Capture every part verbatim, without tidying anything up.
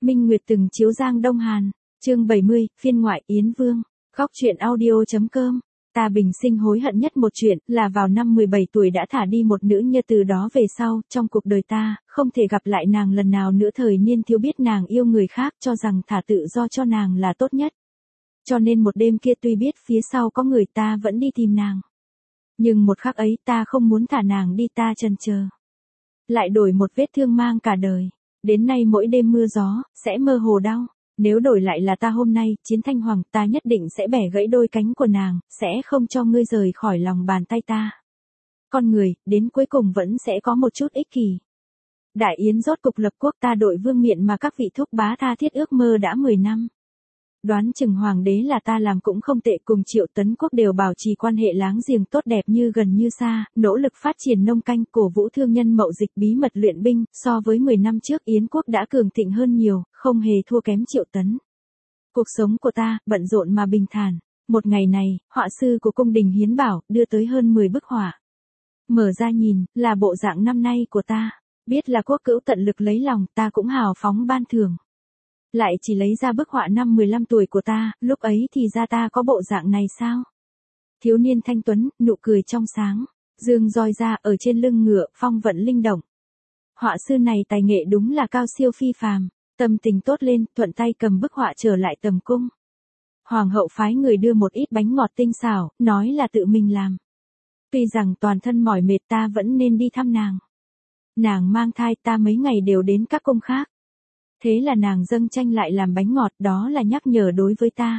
Minh Nguyệt từng chiếu Giang Đông Hàn, chương bảy mươi, phiên ngoại Yến Vương, góc truyện audio.com. Ta bình sinh hối hận nhất một chuyện là vào năm mười bảy tuổi đã thả đi một nữ nhân, từ đó về sau, trong cuộc đời ta, không thể gặp lại nàng lần nào nữa. Thời niên thiếu biết nàng yêu người khác, cho rằng thả tự do cho nàng là tốt nhất. Cho nên một đêm kia tuy biết phía sau có người, ta vẫn đi tìm nàng. Nhưng một khắc ấy ta không muốn thả nàng đi, ta chần chờ. Lại đổi một vết thương mang cả đời. Đến nay mỗi đêm mưa gió, sẽ mơ hồ đau. Nếu đổi lại là ta hôm nay, Chiến Thanh Hoàng, ta nhất định sẽ bẻ gãy đôi cánh của nàng, sẽ không cho ngươi rời khỏi lòng bàn tay ta. Con người, đến cuối cùng vẫn sẽ có một chút ích kỷ. Đại Yến rốt cục lập quốc, ta đội vương miện mà các vị thúc bá tha thiết ước mơ đã mười năm. Đoán chừng hoàng đế là ta làm cũng không tệ, cùng Triệu Tấn Quốc đều bảo trì quan hệ láng giềng tốt đẹp như gần như xa, nỗ lực phát triển nông canh, cổ vũ thương nhân mậu dịch, bí mật luyện binh, so với mười năm trước Yến quốc đã cường thịnh hơn nhiều, không hề thua kém Triệu Tấn. Cuộc sống của ta, bận rộn mà bình thản. Một ngày này, họa sư của cung đình Hiến Bảo, đưa tới hơn mười bức họa. Mở ra nhìn, là bộ dạng năm nay của ta. Biết là quốc cữu tận lực lấy lòng, ta cũng hào phóng ban thưởng. Lại chỉ lấy ra bức họa năm mười lăm tuổi của ta, lúc ấy thì ra ta có bộ dạng này sao? Thiếu niên thanh tuấn, nụ cười trong sáng, dương roi ra ở trên lưng ngựa, phong vận linh động. Họa sư này tài nghệ đúng là cao siêu phi phàm, tâm tình tốt lên, thuận tay cầm bức họa trở lại tầm cung. Hoàng hậu phái người đưa một ít bánh ngọt tinh xảo, nói là tự mình làm. Tuy rằng toàn thân mỏi mệt, ta vẫn nên đi thăm nàng. Nàng mang thai, ta mấy ngày đều đến các cung khác. Thế là nàng dâng tranh lại làm bánh ngọt, đó là nhắc nhở đối với ta.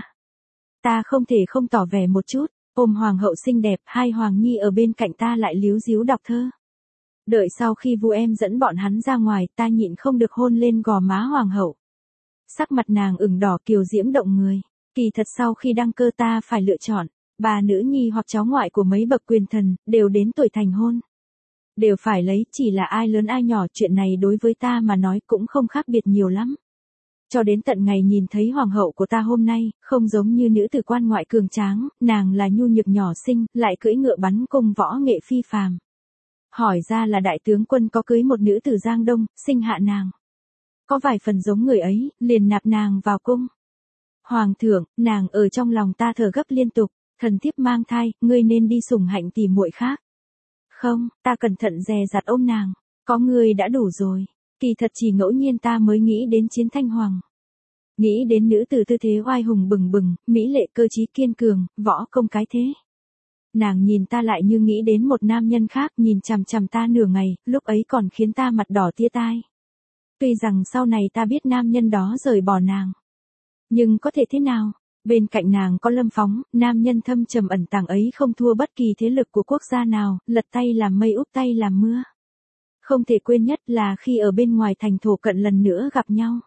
Ta không thể không tỏ vẻ một chút, ôm hoàng hậu xinh đẹp, hai hoàng nhi ở bên cạnh ta lại líu díu đọc thơ. Đợi sau khi vu em dẫn bọn hắn ra ngoài, ta nhịn không được hôn lên gò má hoàng hậu. Sắc mặt nàng ửng đỏ kiều diễm động người. Kỳ thật sau khi đăng cơ ta phải lựa chọn, bà nữ nhi hoặc cháu ngoại của mấy bậc quyền thần, đều đến tuổi thành hôn. Đều phải lấy, chỉ là ai lớn ai nhỏ, chuyện này đối với ta mà nói cũng không khác biệt nhiều lắm. Cho đến tận ngày nhìn thấy hoàng hậu của ta hôm nay, không giống như nữ tử quan ngoại cường tráng, nàng là nhu nhược nhỏ xinh, lại cưỡi ngựa bắn cung, võ nghệ phi phàm. Hỏi ra là đại tướng quân có cưới một nữ tử Giang Đông, sinh hạ nàng. Có vài phần giống người ấy, liền nạp nàng vào cung. Hoàng thượng, nàng ở trong lòng ta thở gấp liên tục, thần thiếp mang thai, ngươi nên đi sủng hạnh tỷ muội khác. Không, ta cẩn thận dè dặt ôm nàng, có người đã đủ rồi. Kỳ thật chỉ ngẫu nhiên ta mới nghĩ đến Chiến Thanh Hoàng. Nghĩ đến nữ tử tư thế oai hùng bừng bừng, mỹ lệ cơ trí kiên cường, võ công cái thế. Nàng nhìn ta lại như nghĩ đến một nam nhân khác, nhìn chằm chằm ta nửa ngày, lúc ấy còn khiến ta mặt đỏ tia tai. Tuy rằng sau này ta biết nam nhân đó rời bỏ nàng. Nhưng có thể thế nào? Bên cạnh nàng có Lâm Phóng, nam nhân thâm trầm ẩn tàng ấy không thua bất kỳ thế lực của quốc gia nào, lật tay làm mây úp tay làm mưa. Không thể quên nhất là khi ở bên ngoài thành Thổ Cận lần nữa gặp nhau.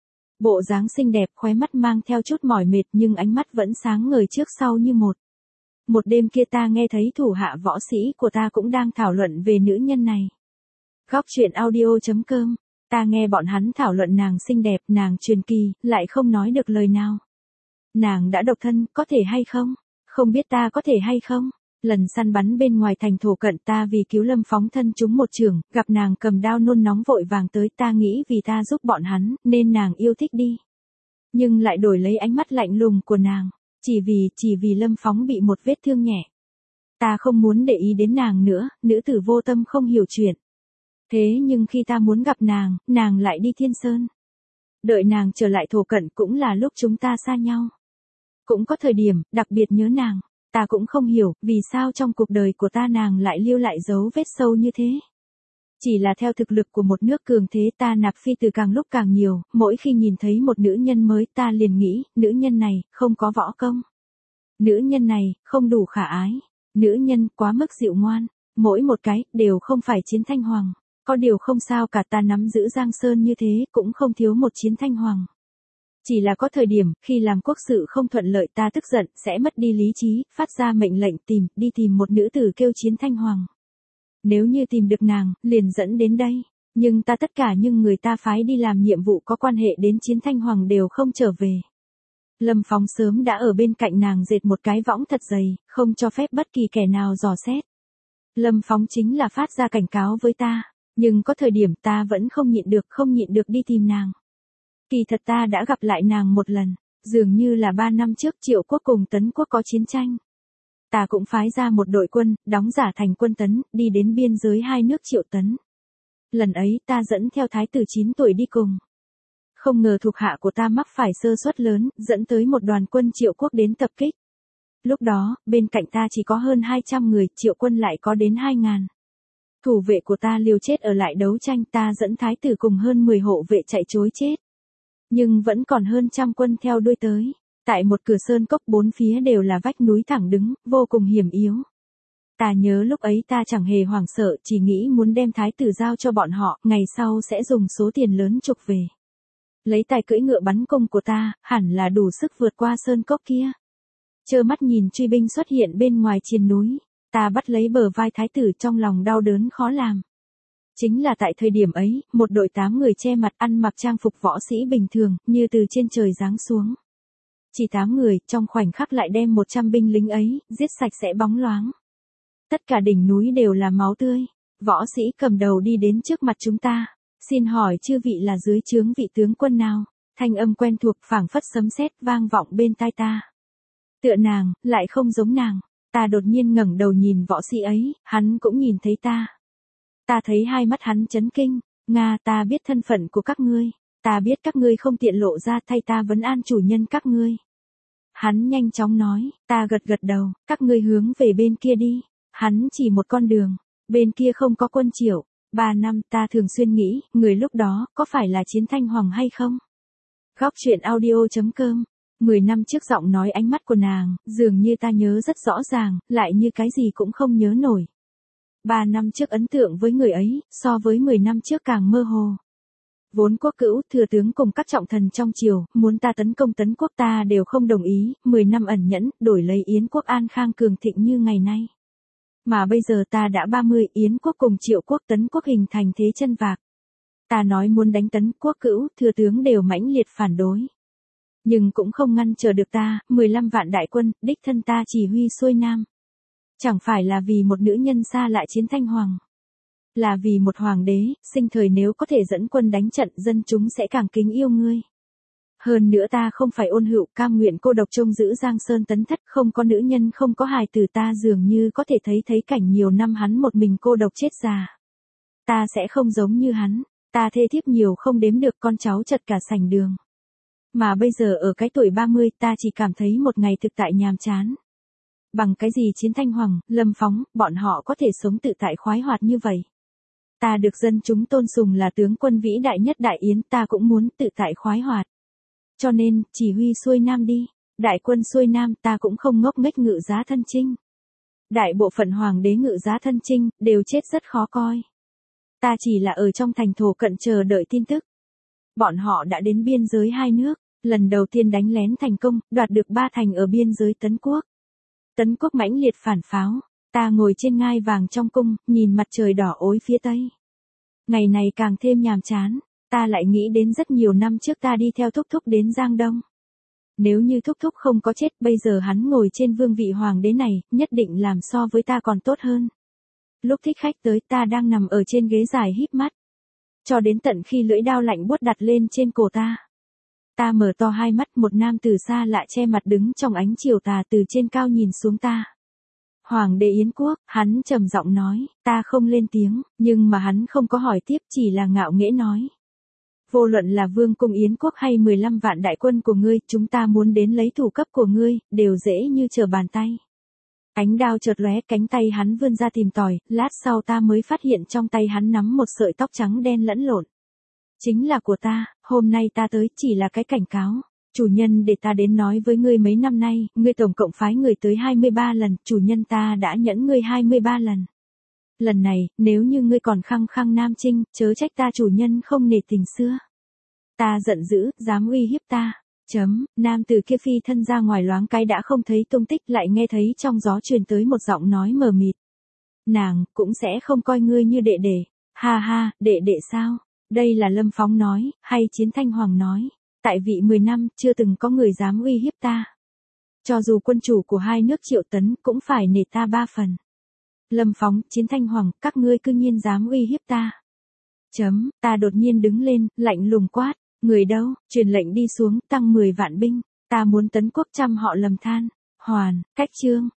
Bộ dáng xinh đẹp, khóe mắt mang theo chút mỏi mệt, nhưng ánh mắt vẫn sáng ngời trước sau như một. Một đêm kia ta nghe thấy thủ hạ võ sĩ của ta cũng đang thảo luận về nữ nhân này. Góc truyện audio.com, ta nghe bọn hắn thảo luận nàng xinh đẹp, nàng truyền kỳ, lại không nói được lời nào. Nàng đã độc thân, có thể hay không? Không biết ta có thể hay không? Lần săn bắn bên ngoài thành Thổ Cận, ta vì cứu Lâm Phóng thân trúng một chưởng, gặp nàng cầm đao nôn nóng vội vàng tới, ta nghĩ vì ta giúp bọn hắn, nên nàng yêu thích đi. Nhưng lại đổi lấy ánh mắt lạnh lùng của nàng, chỉ vì, chỉ vì Lâm Phóng bị một vết thương nhẹ. Ta không muốn để ý đến nàng nữa, nữ tử vô tâm không hiểu chuyện. Thế nhưng khi ta muốn gặp nàng, nàng lại đi Thiên Sơn. Đợi nàng trở lại Thổ Cận cũng là lúc chúng ta xa nhau. Cũng có thời điểm, đặc biệt nhớ nàng, ta cũng không hiểu, vì sao trong cuộc đời của ta nàng lại lưu lại dấu vết sâu như thế. Chỉ là theo thực lực của một nước cường thế, ta nạp phi từ càng lúc càng nhiều, mỗi khi nhìn thấy một nữ nhân mới ta liền nghĩ, nữ nhân này, không có võ công. Nữ nhân này, không đủ khả ái. Nữ nhân, quá mức dịu ngoan. Mỗi một cái, đều không phải Chiến Thanh Hoàng. Có điều không sao cả, ta nắm giữ Giang Sơn như thế, cũng không thiếu một Chiến Thanh Hoàng. Chỉ là có thời điểm, khi làm quốc sự không thuận lợi ta tức giận, sẽ mất đi lý trí, phát ra mệnh lệnh tìm, đi tìm một nữ tử kêu Chiến Thanh Hoàng. Nếu như tìm được nàng, liền dẫn đến đây. Nhưng ta tất cả những người ta phái đi làm nhiệm vụ có quan hệ đến Chiến Thanh Hoàng đều không trở về. Lâm Phóng sớm đã ở bên cạnh nàng dệt một cái võng thật dày, không cho phép bất kỳ kẻ nào dò xét. Lâm Phóng chính là phát ra cảnh cáo với ta, nhưng có thời điểm ta vẫn không nhịn được, không nhịn được đi tìm nàng. Kỳ thật ta đã gặp lại nàng một lần, dường như là ba năm trước Triệu quốc cùng Tấn quốc có chiến tranh. Ta cũng phái ra một đội quân, đóng giả thành quân Tấn, đi đến biên giới hai nước Triệu Tấn. Lần ấy ta dẫn theo thái tử chín tuổi đi cùng. Không ngờ thuộc hạ của ta mắc phải sơ suất lớn, dẫn tới một đoàn quân Triệu quốc đến tập kích. Lúc đó, bên cạnh ta chỉ có hơn hai trăm người, Triệu quân lại có đến hai ngàn. Thủ vệ của ta liều chết ở lại đấu tranh, ta dẫn thái tử cùng hơn mười hộ vệ chạy trối chết. Nhưng vẫn còn hơn trăm quân theo đuôi tới. Tại một cửa sơn cốc bốn phía đều là vách núi thẳng đứng, vô cùng hiểm yếu. Ta nhớ lúc ấy ta chẳng hề hoảng sợ, chỉ nghĩ muốn đem thái tử giao cho bọn họ, ngày sau sẽ dùng số tiền lớn trục về. Lấy tài cưỡi ngựa bắn cung của ta, hẳn là đủ sức vượt qua sơn cốc kia. Trơ mắt nhìn truy binh xuất hiện bên ngoài triền núi, ta bắt lấy bờ vai thái tử trong lòng đau đớn khó làm. Chính là tại thời điểm ấy, một đội tám người che mặt ăn mặc trang phục võ sĩ bình thường, như từ trên trời giáng xuống. Chỉ tám người, trong khoảnh khắc lại đem một trăm binh lính ấy, giết sạch sẽ bóng loáng. Tất cả đỉnh núi đều là máu tươi. Võ sĩ cầm đầu đi đến trước mặt chúng ta. Xin hỏi chư vị là dưới trướng vị tướng quân nào? Thanh âm quen thuộc phảng phất sấm sét vang vọng bên tai ta. Tựa nàng, lại không giống nàng. Ta đột nhiên ngẩng đầu nhìn võ sĩ ấy, hắn cũng nhìn thấy ta. Ta thấy hai mắt hắn chấn kinh. Nga, ta biết thân phận của các ngươi. Ta biết các ngươi không tiện lộ ra, thay ta vấn an chủ nhân các ngươi. Hắn nhanh chóng nói, ta gật gật đầu, các ngươi hướng về bên kia đi. Hắn chỉ một con đường, bên kia không có quân Triệu. Ba năm ta thường xuyên nghĩ, người lúc đó, có phải là Chiến Thanh Hoàng hay không? Góc truyện audio chấm com. Mười năm trước giọng nói ánh mắt của nàng, dường như ta nhớ rất rõ ràng, lại như cái gì cũng không nhớ nổi. Ba năm trước ấn tượng với người ấy, so với mười năm trước càng mơ hồ. Vốn quốc cữu, thừa tướng cùng các trọng thần trong triều, muốn ta tấn công Tấn quốc ta đều không đồng ý, mười năm ẩn nhẫn, đổi lấy Yến quốc an khang cường thịnh như ngày nay. Mà bây giờ ta đã ba mươi, Yến quốc cùng Triệu quốc Tấn quốc hình thành thế chân vạc. Ta nói muốn đánh Tấn quốc cữu, thừa tướng đều mãnh liệt phản đối. Nhưng cũng không ngăn trở được ta, mười lăm vạn đại quân, đích thân ta chỉ huy xuôi nam. Chẳng phải là vì một nữ nhân xa lạ Chiến Thanh Hoàng. Là vì một hoàng đế, sinh thời nếu có thể dẫn quân đánh trận, dân chúng sẽ càng kính yêu ngươi. Hơn nữa ta không phải ôn hữu, cam nguyện cô độc trông giữ Giang Sơn Tấn thất, không có nữ nhân không có hài tử, ta dường như có thể thấy thấy cảnh nhiều năm hắn một mình cô độc chết già. Ta sẽ không giống như hắn, ta thê thiếp nhiều không đếm được, con cháu chật cả sảnh đường. Mà bây giờ ở cái tuổi ba mươi ta chỉ cảm thấy một ngày thực tại nhàm chán. Bằng cái gì Chiến Thanh Hoàng, Lâm Phóng, bọn họ có thể sống tự tại khoái hoạt như vậy? Ta được dân chúng tôn sùng là tướng quân vĩ đại nhất Đại Yến, ta cũng muốn tự tại khoái hoạt. Cho nên, chỉ huy xuôi nam đi. Đại quân xuôi nam, ta cũng không ngốc nghếch ngự giá thân chinh. Đại bộ phận hoàng đế ngự giá thân chinh, đều chết rất khó coi. Ta chỉ là ở trong thành thổ cận chờ đợi tin tức. Bọn họ đã đến biên giới hai nước, lần đầu tiên đánh lén thành công, đoạt được ba thành ở biên giới Tấn quốc. Tấn quốc mãnh liệt phản pháo, ta ngồi trên ngai vàng trong cung, nhìn mặt trời đỏ ối phía tây. Ngày này càng thêm nhàm chán, ta lại nghĩ đến rất nhiều năm trước ta đi theo Thúc Thúc đến Giang Đông. Nếu như Thúc Thúc không có chết, bây giờ hắn ngồi trên vương vị hoàng đế này, nhất định làm so với ta còn tốt hơn. Lúc thích khách tới, ta đang nằm ở trên ghế dài híp mắt. Cho đến tận khi lưỡi đao lạnh buốt đặt lên trên cổ ta. Ta mở to hai mắt, một nam từ xa lạ che mặt đứng trong ánh chiều tà từ trên cao nhìn xuống ta. Hoàng đế Yến quốc, hắn trầm giọng nói, ta không lên tiếng, nhưng mà hắn không có hỏi tiếp, chỉ là ngạo nghễ nói. Vô luận là vương cung Yến quốc hay mười lăm vạn đại quân của ngươi, chúng ta muốn đến lấy thủ cấp của ngươi, đều dễ như trở bàn tay. Ánh đao chợt lóe, cánh tay hắn vươn ra tìm tòi, lát sau ta mới phát hiện trong tay hắn nắm một sợi tóc trắng đen lẫn lộn. Chính là của ta, hôm nay ta tới chỉ là cái cảnh cáo. Chủ nhân để ta đến nói với ngươi mấy năm nay, ngươi tổng cộng phái người tới hai mươi ba lần, chủ nhân ta đã nhẫn ngươi hai mươi ba lần. Lần này, nếu như ngươi còn khăng khăng nam chinh, chớ trách ta chủ nhân không nể tình xưa. Ta giận dữ, dám uy hiếp ta. Chấm, nam từ kia phi thân ra ngoài loáng cái đã không thấy tung tích, lại nghe thấy trong gió truyền tới một giọng nói mờ mịt. Nàng, cũng sẽ không coi ngươi như đệ đệ. Ha ha, đệ đệ sao? Đây là Lâm Phóng nói, hay Chiến Thanh Hoàng nói. Tại vị mười năm, chưa từng có người dám uy hiếp ta. Cho dù quân chủ của hai nước Triệu Tấn, cũng phải nể ta ba phần. Lâm Phóng, Chiến Thanh Hoàng, các ngươi cư nhiên dám uy hiếp ta. Chấm, ta đột nhiên đứng lên, lạnh lùng quát. Người đâu, truyền lệnh đi xuống, tăng mười vạn binh, ta muốn tấn quốc trăm họ lầm than. Hoàn, cách chương,